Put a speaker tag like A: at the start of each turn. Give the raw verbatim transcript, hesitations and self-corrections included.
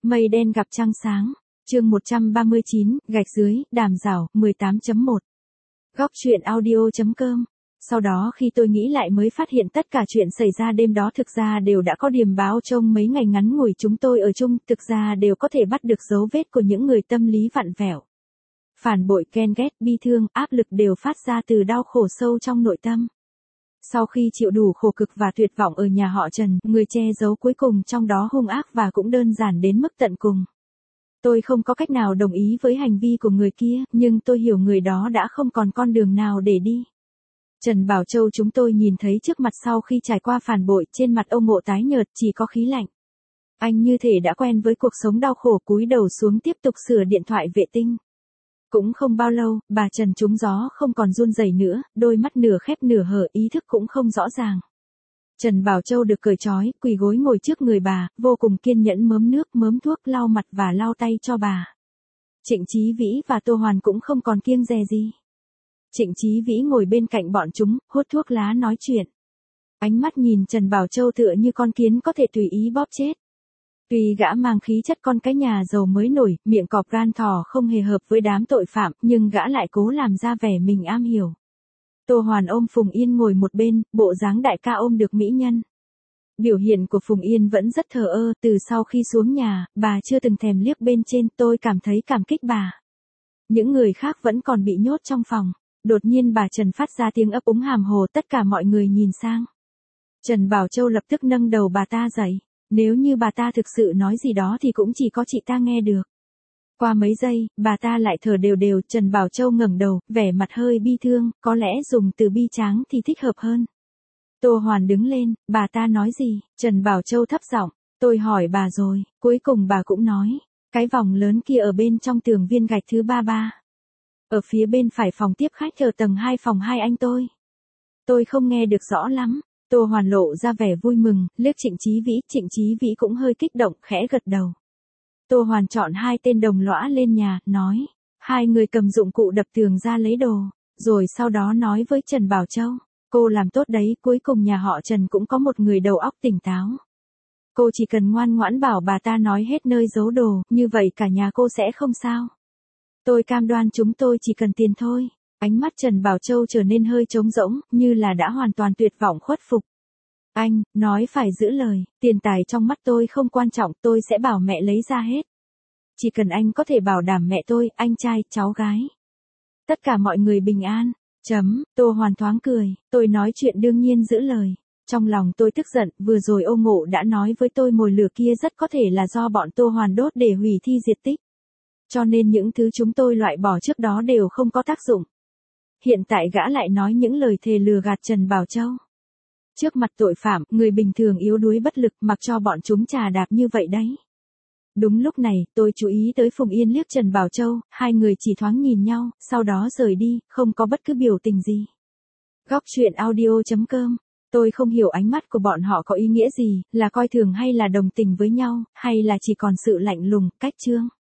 A: Mây đen gặp trăng sáng. Chương một trăm ba mươi chín, gạch dưới, đàm rào, mười tám chấm một. Góc truyện audio.com. Sau đó khi tôi nghĩ lại mới phát hiện tất cả chuyện xảy ra đêm đó thực ra đều đã có điềm báo trong mấy ngày ngắn ngủi chúng tôi ở chung, thực ra đều có thể bắt được dấu vết của những người tâm lý vặn vẹo. Phản bội, ghen ghét, bi thương, áp lực đều phát ra từ đau khổ sâu trong nội tâm. Sau khi chịu đủ khổ cực và tuyệt vọng ở nhà họ Trần, người che giấu cuối cùng trong đó hung ác và cũng đơn giản đến mức tận cùng. Tôi không có cách nào đồng ý với hành vi của người kia, nhưng tôi hiểu người đó đã không còn con đường nào để đi. Trần Bảo Châu chúng tôi nhìn thấy trước mặt sau khi trải qua phản bội, trên mặt ông Ngộ tái nhợt chỉ có khí lạnh. Anh như thể đã quen với cuộc sống đau khổ, cúi đầu xuống tiếp tục sửa điện thoại vệ tinh. Cũng không bao lâu, bà Trần trúng gió không còn run rẩy nữa, đôi mắt nửa khép nửa hở, ý thức cũng không rõ ràng. Trần Bảo Châu được cởi trói, quỳ gối ngồi trước người bà, vô cùng kiên nhẫn mớm nước, mớm thuốc, lau mặt và lau tay cho bà. Trịnh Chí Vĩ và Tô Hoàn cũng không còn kiêng dè gì. Trịnh Chí Vĩ ngồi bên cạnh bọn chúng, hút thuốc lá nói chuyện. Ánh mắt nhìn Trần Bảo Châu tựa như con kiến có thể tùy ý bóp chết. Tuy gã mang khí chất con cái nhà giàu mới nổi, miệng cọp gan thỏ không hề hợp với đám tội phạm, nhưng gã lại cố làm ra vẻ mình am hiểu. Tô Hoàn ôm Phùng Yên ngồi một bên, bộ dáng đại ca ôm được mỹ nhân. Biểu hiện của Phùng Yên vẫn rất thờ ơ, từ sau khi xuống nhà, bà chưa từng thèm liếc bên trên, tôi cảm thấy cảm kích bà. Những người khác vẫn còn bị nhốt trong phòng. Đột nhiên bà Trần phát ra tiếng ấp úng hàm hồ, tất cả mọi người nhìn sang. Trần Bảo Châu lập tức nâng đầu bà ta dậy. Nếu như bà ta thực sự nói gì đó thì cũng chỉ có chị ta nghe được. Qua mấy giây, bà ta lại thở đều đều, Trần Bảo Châu ngẩng đầu, vẻ mặt hơi bi thương, có lẽ dùng từ bi tráng thì thích hợp hơn. Tô Hoàn đứng lên, bà ta nói gì? Trần Bảo Châu thấp giọng, tôi hỏi bà rồi, cuối cùng bà cũng nói, cái vòng lớn kia ở bên trong tường viên gạch thứ ba ba. Ở phía bên phải phòng tiếp khách ở tầng hai phòng hai anh tôi. Tôi không nghe được rõ lắm. Tô Hoàn lộ ra vẻ vui mừng, liếc Trịnh Chí Vĩ, Trịnh Chí Vĩ cũng hơi kích động, khẽ gật đầu. Tô Hoàn chọn hai tên đồng lõa lên nhà, nói, hai người cầm dụng cụ đập tường ra lấy đồ, rồi sau đó nói với Trần Bảo Châu, cô làm tốt đấy, cuối cùng nhà họ Trần cũng có một người đầu óc tỉnh táo. Cô chỉ cần ngoan ngoãn bảo bà ta nói hết nơi giấu đồ, như vậy cả nhà cô sẽ không sao. Tôi cam đoan chúng tôi chỉ cần tiền thôi. Ánh mắt Trần Bảo Châu trở nên hơi trống rỗng, như là đã hoàn toàn tuyệt vọng khuất phục. Anh, nói phải giữ lời, tiền tài trong mắt tôi không quan trọng, tôi sẽ bảo mẹ lấy ra hết. Chỉ cần anh có thể bảo đảm mẹ tôi, anh trai, cháu gái. Tất cả mọi người bình an. Chấm, Tô Hoàn thoáng cười, tôi nói chuyện đương nhiên giữ lời. Trong lòng tôi tức giận, vừa rồi Ô Ngộ đã nói với tôi mồi lửa kia rất có thể là do bọn Tô Hoàn đốt để hủy thi diệt tích. Cho nên những thứ chúng tôi loại bỏ trước đó đều không có tác dụng. Hiện tại gã lại nói những lời thề lừa gạt Trần Bảo Châu. Trước mặt tội phạm, người bình thường yếu đuối bất lực mặc cho bọn chúng trà đạp như vậy đấy. Đúng lúc này, tôi chú ý tới Phùng Yên liếc Trần Bảo Châu, hai người chỉ thoáng nhìn nhau, sau đó rời đi, không có bất cứ biểu tình gì. Góc truyện audio.com. Tôi không hiểu ánh mắt của bọn họ có ý nghĩa gì, là coi thường hay là đồng tình với nhau, hay là chỉ còn sự lạnh lùng, cách chương.